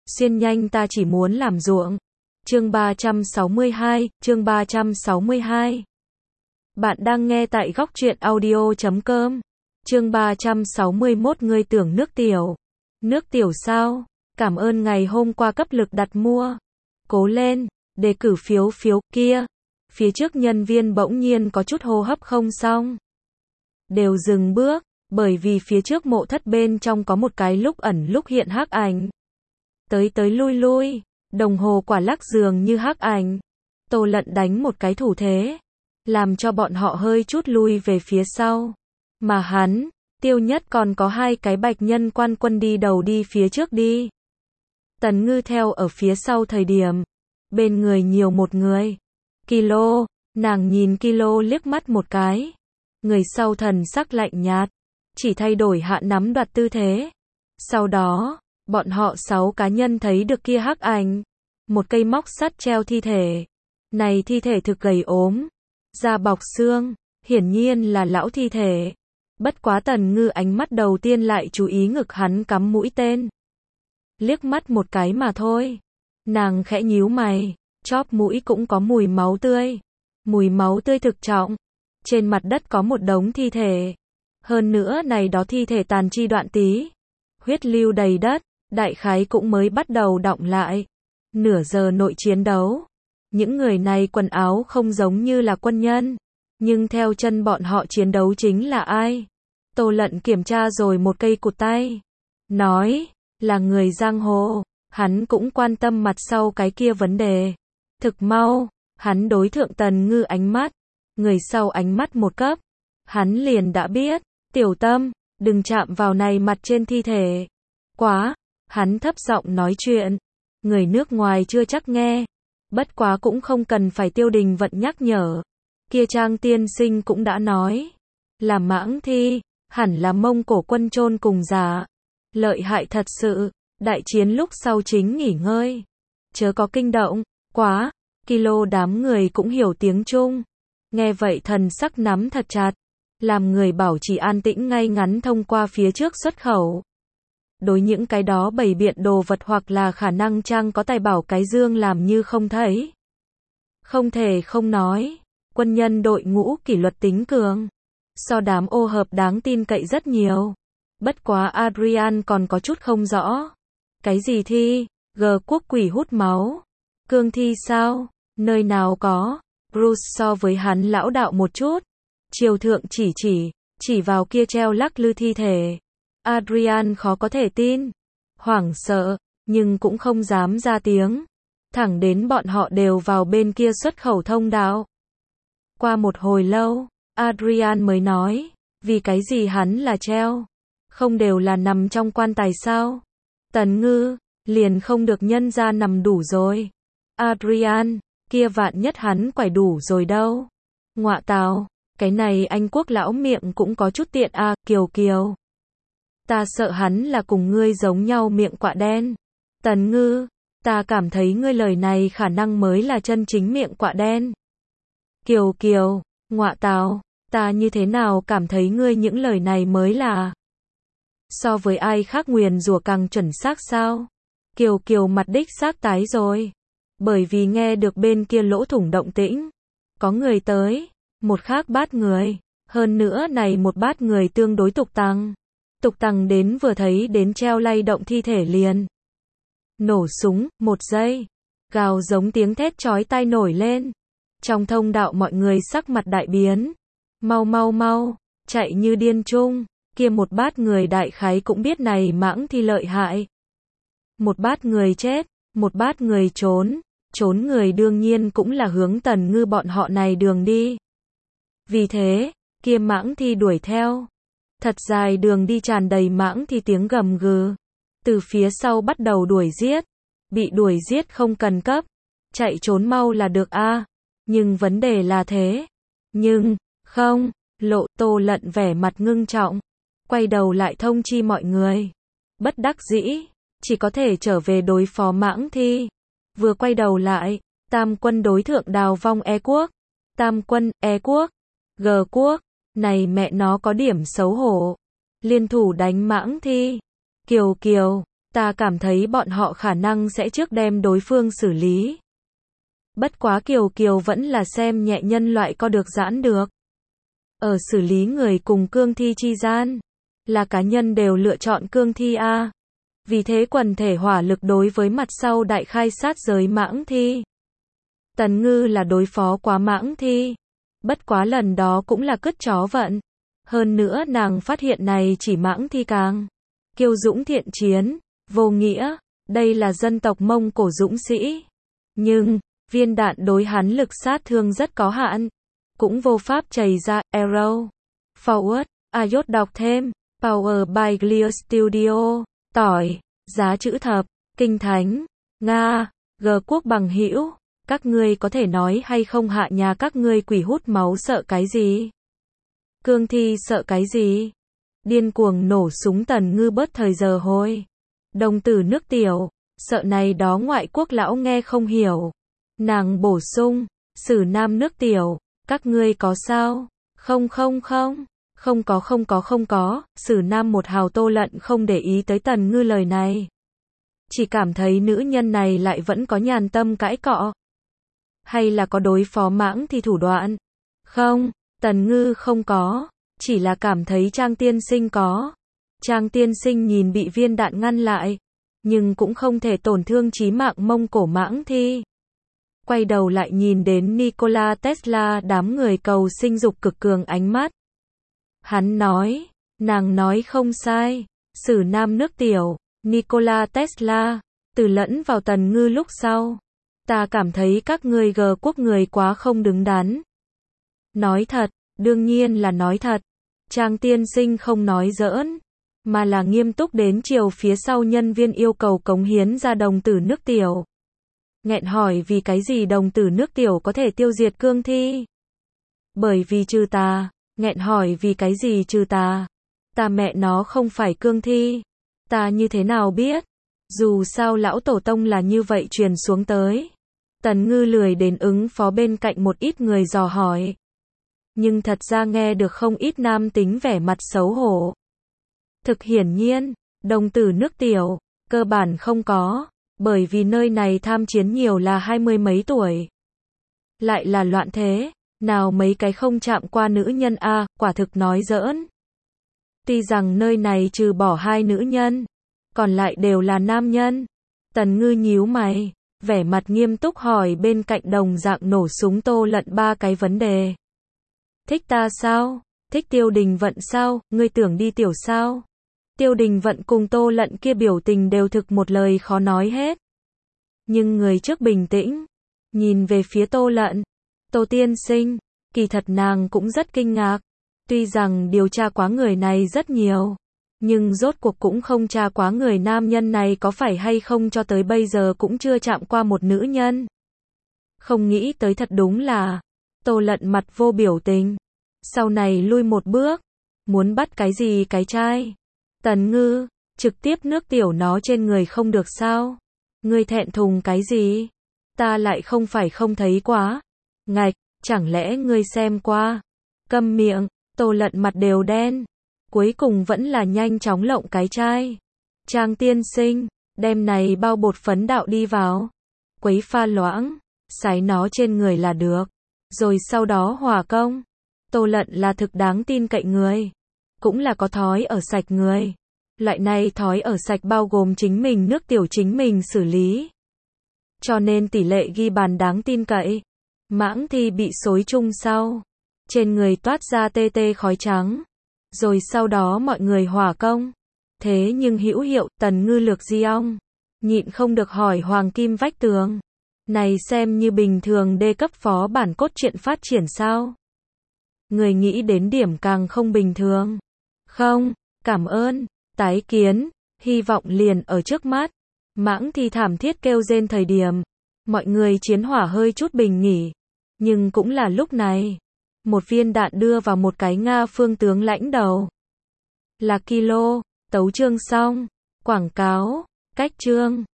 Xiên nhanh ta chỉ muốn làm ruộng. Chương 362. Bạn đang nghe tại góc truyện audio.com. Chương 361 ngươi tưởng nước tiểu. Nước tiểu sao? Cảm ơn ngày hôm qua cấp lực đặt mua. Cố lên, đề cử phiếu kia. Phía trước nhân viên bỗng nhiên có chút hô hấp không xong. Đều dừng bước, bởi vì phía trước mộ thất bên trong có một cái lúc ẩn lúc hiện hắc ảnh. Tới lui, đồng hồ quả lắc dường như hắc ảnh. Tô Lận đánh một cái thủ thế, làm cho bọn họ hơi chút lui về phía sau. Mà hắn, Tiêu Nhất còn có hai cái bạch nhân quan quân đi đầu đi phía trước đi. Tần Ngư theo ở phía sau thời điểm, bên người nhiều một người. Kilo, nàng nhìn Kilo liếc mắt một cái. Người sau thần sắc lạnh nhạt, chỉ thay đổi hạ nắm đoạt tư thế. Sau đó, bọn họ 6 cá nhân thấy được kia hắc ảnh, một cây móc sắt treo thi thể. Này thi thể thực gầy ốm, da bọc xương, hiển nhiên là lão thi thể. Bất quá Tần Ngư ánh mắt đầu tiên lại chú ý ngực hắn cắm mũi tên. Liếc mắt một cái mà thôi. Nàng khẽ nhíu mày, chóp mũi cũng có mùi máu tươi. Mùi máu tươi thực trọng. Trên mặt đất có một đống thi thể. Hơn nữa này đó thi thể tàn chi đoạn tí. Huyết lưu đầy đất, đại khái cũng mới bắt đầu đọng lại. Nửa giờ nội chiến đấu. Những người này quần áo không giống như là quân nhân. Nhưng theo chân bọn họ chiến đấu chính là ai? Tô Lận kiểm tra rồi một cây cụt tay. Nói, là người giang hồ. Hắn cũng quan tâm mặt sau cái kia vấn đề. Thực mau, hắn đối thượng Tần Ngư ánh mắt. Người sau ánh mắt một cấp. Hắn liền đã biết, tiểu tâm, đừng chạm vào này mặt trên thi thể. Quá, hắn thấp giọng nói chuyện. Người nước ngoài chưa chắc nghe. Bất quá cũng không cần phải Tiêu Đình Vận nhắc nhở. Kia Trang tiên sinh cũng đã nói. Là mãng thi, hẳn là Mông Cổ quân chôn cùng giả. Lợi hại thật sự, đại chiến lúc sau chính nghỉ ngơi. Chớ có kinh động, quá, Kilo đám người cũng hiểu tiếng Trung. Nghe vậy thần sắc nắm thật chặt. Làm người bảo trì an tĩnh ngay ngắn thông qua phía trước xuất khẩu. Đối những cái đó bày biện đồ vật hoặc là khả năng Trang có tài bảo cái dương làm như không thấy. Không thể không nói, quân nhân đội ngũ kỷ luật tính cường. So đám ô hợp đáng tin cậy rất nhiều. Bất quá Adrian còn có chút không rõ. Cái gì thi? G quốc quỷ hút máu. Cương thi sao? Nơi nào có? Bruce so với hắn lão đạo một chút. Triều thượng chỉ vào kia treo lắc lư thi thể. Adrian khó có thể tin. Hoảng sợ, nhưng cũng không dám ra tiếng. Thẳng đến bọn họ đều vào bên kia xuất khẩu thông đạo. Qua một hồi lâu, Adrian mới nói, vì cái gì hắn là treo? Không đều là nằm trong quan tài sao? Tần Ngư, liền không được nhân ra nằm đủ rồi. Adrian, kia vạn nhất hắn quải đủ rồi đâu. Ngọa tào, cái này Anh quốc lão miệng cũng có chút tiện à, Kiều. Ta sợ hắn là cùng ngươi giống nhau miệng quạ đen. Tần Ngư, ta cảm thấy ngươi lời này khả năng mới là chân chính miệng quạ đen. Kiều, ngọa tào, ta như thế nào cảm thấy ngươi những lời này mới là. So với ai khác nguyền rủa càng chuẩn xác sao? Kiều mặt đích xác tái rồi. Bởi vì nghe được bên kia lỗ thủng động tĩnh. Có người tới, một khác bát người. Hơn nữa này một bát người tương đối tục tăng. Tục tăng đến vừa thấy đến treo lay động thi thể liền. Nổ súng, một giây. Gào giống tiếng thét chói tai nổi lên. Trong thông đạo mọi người sắc mặt đại biến. Mau, chạy như điên chung. Kia một bát người đại khái cũng biết này mãng thi lợi hại. Một bát người chết, một bát người trốn. Trốn người đương nhiên cũng là hướng Tần Ngư bọn họ này đường đi. Vì thế, kia mãng thi đuổi theo. Thật dài đường đi tràn đầy mãng thi tiếng gầm gừ. Từ phía sau bắt đầu đuổi giết. Bị đuổi giết không cần cấp. Chạy trốn mau là được a. Nhưng vấn đề là thế. Nhưng, không, Tô Lận vẻ mặt ngưng trọng. Quay đầu lại thông chi mọi người. Bất đắc dĩ, chỉ có thể trở về đối phó mãng thi. Vừa quay đầu lại, Tam quân đối thượng Đào Vong E quốc. Tam quân, E quốc, G quốc. Này mẹ nó có điểm xấu hổ. Liên thủ đánh mãng thi. Kiều, Ta cảm thấy bọn họ khả năng sẽ trước đem đối phương xử lý. Bất quá Kiều Kiều vẫn là xem nhẹ nhân loại có được giãn được. Ở xử lý người cùng cương thi chi gian, là cá nhân đều lựa chọn cương thi a. Vì thế quần thể hỏa lực đối với mặt sau đại khai sát giới mãng thi. Tần Ngư là đối phó quá mãng thi. Bất quá lần đó cũng là cứt chó vận. Hơn nữa nàng phát hiện này chỉ mãng thi càng kiêu dũng thiện chiến, vô nghĩa, đây là dân tộc Mông Cổ dũng sĩ. Nhưng, viên đạn đối hắn lực sát thương rất có hạn. Cũng vô pháp chảy ra, arrow. Forward, Ayot đọc thêm, Power by Clear Studio, tỏi, giá chữ thập, kinh thánh, Nga, G quốc bằng hữu, các ngươi có thể nói hay không hạ nhà các ngươi quỷ hút máu sợ cái gì? Cương thi sợ cái gì? Điên cuồng nổ súng Tần Ngư bớt thời giờ hồi. Đồng tử nước tiểu, sợ này đó ngoại quốc lão nghe không hiểu. Nàng bổ sung, Sử Nam nước tiểu, các ngươi có sao? Không, Sử Nam một hào Tô Lận không để ý tới Tần Ngư lời này. Chỉ cảm thấy nữ nhân này lại vẫn có nhàn tâm cãi cọ. Hay là có đối phó mãng thì thủ đoạn? Không, Tần Ngư không có, chỉ là cảm thấy Trang tiên sinh có. Trang tiên sinh nhìn bị viên đạn ngăn lại, nhưng cũng không thể tổn thương chí mạng Mông Cổ mãng thi. Quay đầu lại nhìn đến Nikola Tesla đám người cầu sinh dục cực cường ánh mắt. Hắn nói, nàng nói không sai, Sử Nam nước tiểu, Nikola Tesla, từ lẫn vào Tần Ngư lúc sau. Ta cảm thấy các ngươi G quốc người quá không đứng đắn. Nói thật, đương nhiên là nói thật. Trang tiên sinh không nói giỡn, mà là nghiêm túc đến chiều phía sau nhân viên yêu cầu cống hiến ra đồng tử nước tiểu. Nghẹn hỏi vì cái gì đồng tử nước tiểu có thể tiêu diệt cương thi? Bởi vì trừ ta. Nghẹn hỏi vì cái gì trừ ta? Ta mẹ nó không phải cương thi. Ta như thế nào biết? Dù sao lão tổ tông là như vậy truyền xuống tới. Tần Ngư lười đến ứng phó bên cạnh một ít người dò hỏi. Nhưng thật ra nghe được không ít nam tính vẻ mặt xấu hổ. Thực hiển nhiên, đồng tử nước tiểu, cơ bản không có, bởi vì nơi này tham chiến nhiều là 20 mấy tuổi. Lại là loạn thế, nào mấy cái không chạm qua nữ nhân a, quả thực nói giỡn. Tuy rằng nơi này trừ bỏ 2 nữ nhân, còn lại đều là nam nhân. Tần Ngư nhíu mày, vẻ mặt nghiêm túc hỏi bên cạnh đồng dạng nổ súng Tô Lận 3 cái vấn đề. Thích ta sao? Thích Tiêu Đình Vận sao? Ngươi tưởng đi tiểu sao? Tiêu Đình Vận cùng Tô Lận kia biểu tình đều thực một lời khó nói hết. Nhưng người trước bình tĩnh, nhìn về phía Tô Lận. Tô tiên sinh, kỳ thật nàng cũng rất kinh ngạc. Tuy rằng điều tra quá người này rất nhiều, nhưng rốt cuộc cũng không tra quá người nam nhân này có phải hay không cho tới bây giờ cũng chưa chạm qua một nữ nhân. Không nghĩ tới thật đúng là, Tô Lận mặt vô biểu tình. Sau này lui một bước, muốn bắt cái gì cái trai. Tần Ngư, trực tiếp nước tiểu nó trên người không được sao? Ngươi thẹn thùng cái gì? Ta lại không phải không thấy quá. Ngạch, chẳng lẽ ngươi xem qua? Câm miệng, Tô Lận mặt đều đen. Cuối cùng vẫn là nhanh chóng lộng cái chai. Trang tiên sinh, đem này bao bột phấn đạo đi vào. Quấy pha loãng, sái nó trên người là được. Rồi sau đó hòa công. Tô Lận là thực đáng tin cậy người. Cũng là có thói ở sạch người. Loại này thói ở sạch bao gồm chính mình nước tiểu chính mình xử lý. Cho nên tỷ lệ ghi bàn đáng tin cậy. Mãng thi bị xối chung sau. Trên người toát ra tê tê khói trắng. Rồi sau đó mọi người hỏa công. Thế nhưng hữu hiệu, Tần Ngư lược di ong. Nhịn không được hỏi Hoàng Kim Vách Tường. Này xem như bình thường đê cấp phó bản cốt truyện phát triển sao? Người nghĩ đến điểm càng không bình thường. Không, cảm ơn, tái kiến, hy vọng liền ở trước mắt. Mãng thi thảm thiết kêu rên thời điểm. Mọi người chiến hỏa hơi chút bình nghỉ. Nhưng cũng là lúc này. Một viên đạn đưa vào một cái Nga phương tướng lãnh đầu. Là Kilo, tấu chương xong. Quảng cáo, cách chương.